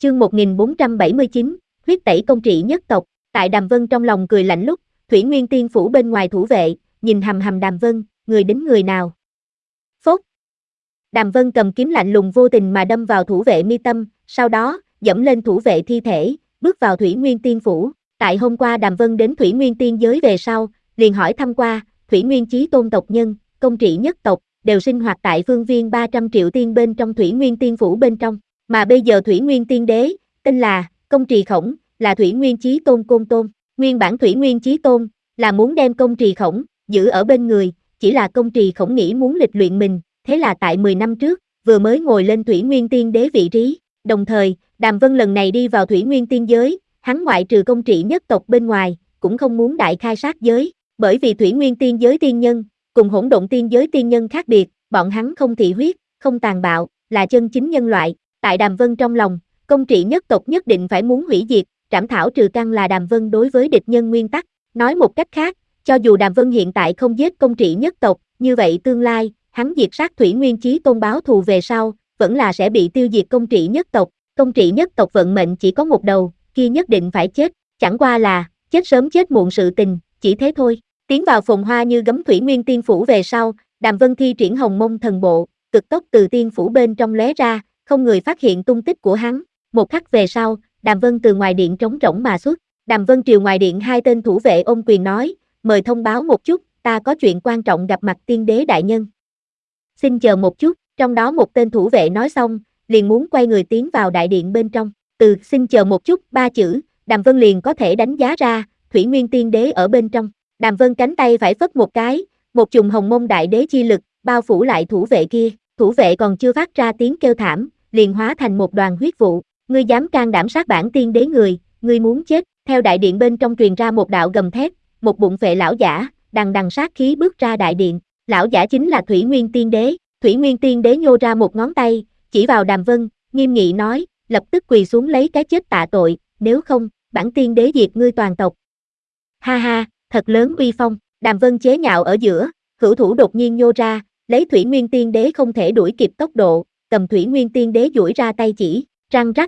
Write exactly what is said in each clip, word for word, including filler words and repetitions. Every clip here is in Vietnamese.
Chương một nghìn bốn trăm bảy mươi chín, huyết tẩy công trị nhất tộc. Tại Đàm Vân trong lòng cười lạnh lúc, Thủy Nguyên Tiên phủ bên ngoài thủ vệ, nhìn hầm hầm Đàm Vân, người đến người nào. Phốt. Đàm Vân cầm kiếm lạnh lùng vô tình mà đâm vào thủ vệ mi tâm, sau đó, dẫm lên thủ vệ thi thể, bước vào Thủy Nguyên Tiên phủ. Tại hôm qua Đàm Vân đến Thủy Nguyên Tiên giới về sau, liền hỏi thăm qua, Thủy Nguyên Chí Tôn tộc nhân, công trị nhất tộc, đều sinh hoạt tại phương viên ba trăm triệu tiên bên trong Thủy Nguyên Tiên phủ bên trong. Mà bây giờ Thủy Nguyên Tiên đế, tên là, Công Trì Khổng, là Thủy Nguyên Chí Tôn Côn Tôn. Nguyên bản Thủy Nguyên Chí Tôn, là muốn đem Công Trì Khổng, giữ ở bên người, chỉ là Công Trì Khổng nghĩ muốn lịch luyện mình, thế là tại mười năm trước, vừa mới ngồi lên Thủy Nguyên Tiên đế vị trí. Đồng thời, Đàm Vân lần này đi vào Thủy Nguyên Tiên giới, hắn ngoại trừ công trị nhất tộc bên ngoài, cũng không muốn đại khai sát giới, bởi vì Thủy Nguyên Tiên giới tiên nhân, cùng hỗn độn tiên giới tiên nhân khác biệt, bọn hắn không thị huyết, không tàn bạo, là chân chính nhân loại. Tại Đàm Vân trong lòng, công trị nhất tộc nhất định phải muốn hủy diệt, trảm thảo trừ căn là Đàm Vân đối với địch nhân nguyên tắc. Nói một cách khác, cho dù Đàm Vân hiện tại không giết công trị nhất tộc, như vậy tương lai, hắn diệt sát Thủy Nguyên Chí Tôn báo thù về sau, vẫn là sẽ bị tiêu diệt công trị nhất tộc. Công trị nhất tộc vận mệnh chỉ có một đầu, kia nhất định phải chết, chẳng qua là, chết sớm chết muộn sự tình, chỉ thế thôi. Tiến vào phồn hoa như gấm Thủy Nguyên Tiên phủ về sau, Đàm Vân thi triển Hồng Mông thần bộ, cực tốc từ tiên phủ bên trong lóe ra, không người phát hiện tung tích của hắn. Một khắc về sau, Đàm Vân từ ngoài điện trống rỗng mà xuất. Đàm Vân triều ngoài điện hai tên thủ vệ ôm quyền nói, mời thông báo một chút, ta có chuyện quan trọng gặp mặt tiên đế đại nhân. Xin chờ một chút, trong đó một tên thủ vệ nói xong, liền muốn quay người tiến vào đại điện bên trong. Từ xin chờ một chút, ba chữ, Đàm Vân liền có thể đánh giá ra, Thủy Nguyên Tiên đế ở bên trong. Đàm Vân cánh tay phải phất một cái, một chùm Hồng Mông đại đế chi lực, bao phủ lại thủ vệ kia. Thủ vệ còn chưa phát ra tiếng kêu thảm, liền hóa thành một đoàn huyết vụ. Ngươi dám can đảm sát bản tiên đế người, ngươi muốn chết. Theo đại điện bên trong truyền ra một đạo gầm thét, một bụng phệ lão giả, đằng đằng sát khí bước ra đại điện. Lão giả chính là Thủy Nguyên Tiên đế. Thủy Nguyên Tiên đế nhô ra một ngón tay, chỉ vào Đàm Vân, nghiêm nghị nói, lập tức quỳ xuống lấy cái chết tạ tội, nếu không, bản tiên đế diệt ngươi toàn tộc. Ha ha, thật lớn uy phong. Đàm Vân chế nhạo ở giữa, hữu thủ đột nhiên nhô ra, lấy Thủy Nguyên Tiên đế không thể đuổi kịp tốc độ, cầm Thủy Nguyên Tiên đế duỗi ra tay chỉ, răng rắc.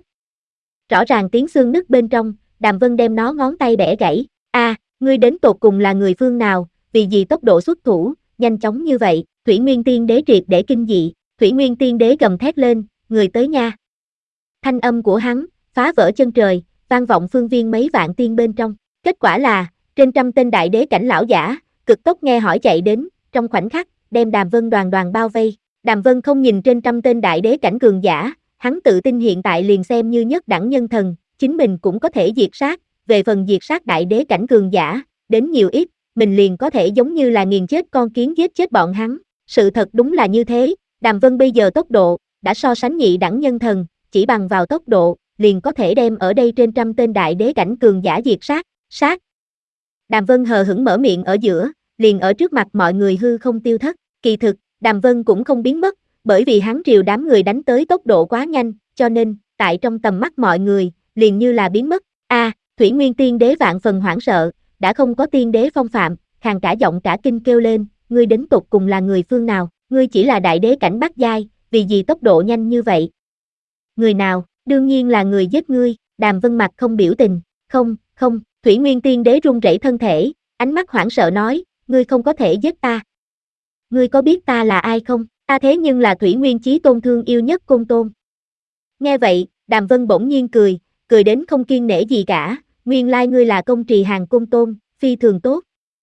Rõ ràng tiếng xương nứt bên trong, Đàm Vân đem nó ngón tay bẻ gãy. A, ngươi đến tột cùng là người phương nào, vì gì tốc độ xuất thủ nhanh chóng như vậy? Thủy Nguyên Tiên đế triệt để kinh dị. Thủy Nguyên Tiên đế gầm thét lên, người tới nha. Thanh âm của hắn phá vỡ chân trời, vang vọng phương viên mấy vạn tiên bên trong. Kết quả là, trên trăm tên đại đế cảnh lão giả, cực tốc nghe hỏi chạy đến, trong khoảnh khắc, đem Đàm Vân đoàn đoàn bao vây. Đàm Vân không nhìn trên trăm tên đại đế cảnh cường giả, hắn tự tin hiện tại liền xem như nhất đẳng nhân thần, chính mình cũng có thể diệt sát, về phần diệt sát đại đế cảnh cường giả, đến nhiều ít, mình liền có thể giống như là nghiền chết con kiến giết chết bọn hắn. Sự thật đúng là như thế, Đàm Vân bây giờ tốc độ, đã so sánh nhị đẳng nhân thần, chỉ bằng vào tốc độ, liền có thể đem ở đây trên trăm tên đại đế cảnh cường giả diệt sát, sát. Đàm Vân hờ hững mở miệng ở giữa, liền ở trước mặt mọi người hư không tiêu thất. Kỳ thực, Đàm Vân cũng không biến mất, bởi vì hắn triều đám người đánh tới tốc độ quá nhanh, cho nên, tại trong tầm mắt mọi người, liền như là biến mất. A, à, Thủy Nguyên Tiên đế vạn phần hoảng sợ, đã không có tiên đế phong phạm, khàn cả giọng cả kinh kêu lên, ngươi đến tột cùng là người phương nào, ngươi chỉ là đại đế cảnh bát giai, vì gì tốc độ nhanh như vậy? Người nào, đương nhiên là người giết ngươi. Đàm Vân mặt không biểu tình, không, không, Thủy Nguyên Tiên đế run rẩy thân thể, ánh mắt hoảng sợ nói, ngươi không có thể giết ta. Ngươi có biết ta là ai không? Ta thế nhưng là Thủy Nguyên Chí Tôn thương yêu nhất Côn Tôn. Nghe vậy, Đàm Vân bỗng nhiên cười, cười đến không kiêng nể gì cả, nguyên lai ngươi là Công Trì Hàng Côn Tôn, phi thường tốt.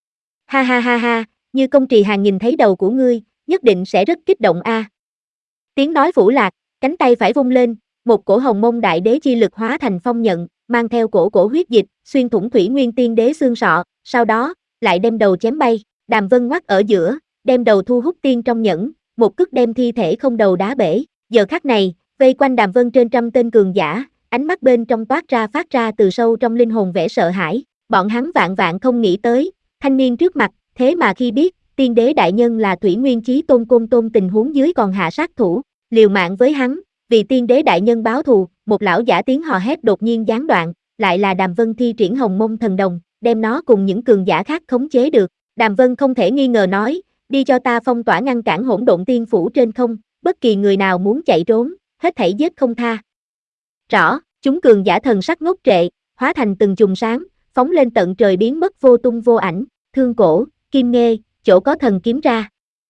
Ha ha ha ha, như Công Trì Hàng nhìn thấy đầu của ngươi, nhất định sẽ rất kích động a. À. Tiếng nói phủ lạc, cánh tay phải vung lên, một cổ Hồng Mông đại đế chi lực hóa thành phong nhận, mang theo cổ cổ huyết dịch, xuyên thủng Thủy Nguyên Tiên đế xương sọ, sau đó, lại đem đầu chém bay. Đàm Vân ngoắt ở giữa, đem đầu thu hút tiên trong nhẫn, một cước đem thi thể không đầu đá bể. Giờ khắc này, vây quanh Đàm Vân trên trăm tên cường giả, ánh mắt bên trong toát ra phát ra từ sâu trong linh hồn vẻ sợ hãi. Bọn hắn vạn vạn không nghĩ tới, thanh niên trước mặt, thế mà khi biết, tiên đế đại nhân là Thủy Nguyên Chí Tôn Côn Tôn tình huống dưới còn hạ sát thủ, liều mạng với hắn, vì tiên đế đại nhân báo thù. Một lão giả tiếng hò hét đột nhiên gián đoạn, lại là Đàm Vân thi triển Hồng Mông thần đồng, đem nó cùng những cường giả khác khống chế được. Đàm Vân không thể nghi ngờ nói, đi cho ta phong tỏa ngăn cản hỗn độn tiên phủ trên không, bất kỳ người nào muốn chạy trốn, hết thảy giết không tha. Rõ, Chúng cường giả thần sắc ngốc trệ, hóa thành từng chùm sáng, phóng lên tận trời biến mất vô tung vô ảnh, thương cổ, kim nghê, chỗ có thần kiếm ra.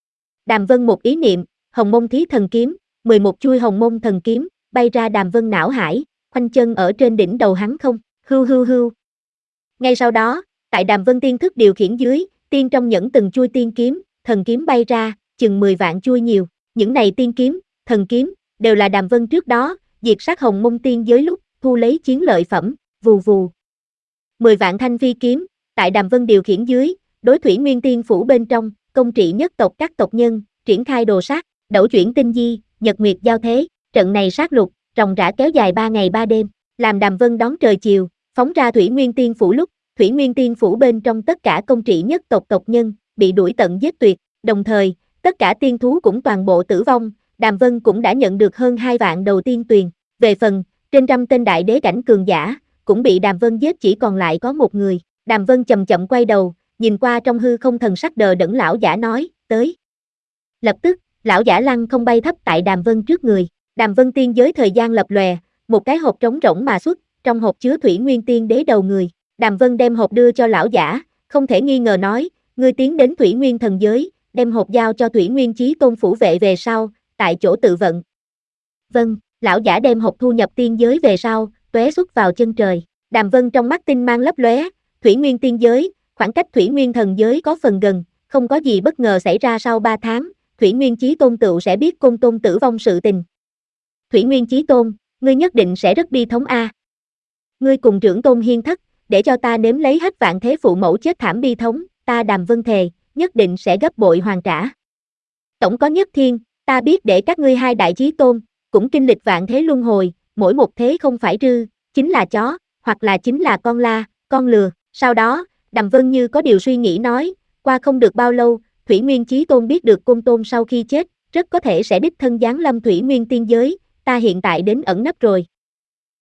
Đàm Vân một ý niệm, hồng mông thí thần kiếm, mười một chuôi hồng mông thần kiếm, bay ra Đàm Vân não hải, khoanh chân ở trên đỉnh đầu hắn không, hưu hưu hưu. Ngay sau đó, tại Đàm Vân tiên thức điều khiển dưới, tiên trong nhẫn từng chuôi tiên kiếm, thần kiếm bay ra, chừng mười vạn chuôi nhiều, những này tiên kiếm, thần kiếm, đều là Đàm Vân trước đó, diệt sát hồng mông tiên giới lúc, thu lấy chiến lợi phẩm, vù vù. Mười vạn thanh phi kiếm, tại Đàm Vân điều khiển dưới, đối Thủy Nguyên Tiên phủ bên trong, công trị nhất tộc các tộc nhân, triển khai đồ sát, đẩu chuyển tinh di, nhật nguyệt giao thế, trận này sát lục, ròng rã kéo dài ba ngày ba đêm, làm Đàm Vân đón trời chiều, phóng ra Thủy Nguyên Tiên phủ lúc, Thủy Nguyên Tiên phủ bên trong tất cả công trị nhất tộc tộc nhân, bị đuổi tận giết tuyệt, đồng thời, tất cả tiên thú cũng toàn bộ tử vong, Đàm Vân cũng đã nhận được hơn hai vạn đầu tiên tuyền, về phần, trên trăm tên đại đế cảnh cường giả, cũng bị Đàm Vân giết chỉ còn lại có một người, Đàm Vân chậm chậm quay đầu, nhìn qua trong hư không thần sắc đờ đẫn lão giả nói, tới. Lập tức, lão giả lăng không bay thấp tại Đàm Vân trước người, Đàm Vân tiên giới thời gian lập lòe, một cái hộp trống rỗng mà xuất, trong hộp chứa Thủy Nguyên Tiên đế đầu người, Đàm Vân đem hộp đưa cho lão giả, không thể nghi ngờ nói, ngươi tiến đến Thủy Nguyên thần giới, đem hộp giao cho Thủy Nguyên Chí Tôn phủ vệ về sau, tại chỗ tự vận. Vâng, lão giả đem hộp thu nhập tiên giới về sau, tóe xuất vào chân trời, Đàm Vân trong mắt tinh mang lấp lóe, Thủy Nguyên tiên giới, khoảng cách Thủy Nguyên thần giới có phần gần, không có gì bất ngờ xảy ra sau ba tháng, Thủy Nguyên Chí Tôn tựu sẽ biết Côn Tôn tử vong sự tình. Thủy Nguyên Chí Tôn, ngươi nhất định sẽ rất bi thống a. Ngươi cùng trưởng tôn hiên thất, để cho ta nếm lấy hết vạn thế phụ mẫu chết thảm bi thống, ta Đàm Vân thề, nhất định sẽ gấp bội hoàn trả. Tổng có nhất thiên, ta biết để các ngươi hai đại chí tôn, cũng kinh lịch vạn thế luân hồi, mỗi một thế không phải rư, chính là chó, hoặc là chính là con la, con lừa. Sau đó, Đàm Vân như có điều suy nghĩ nói, qua không được bao lâu, Thủy Nguyên Chí Tôn biết được Côn Tôn sau khi chết, rất có thể sẽ đích thân giáng lâm Thủy Nguyên tiên giới, ta hiện tại đến ẩn nấp rồi.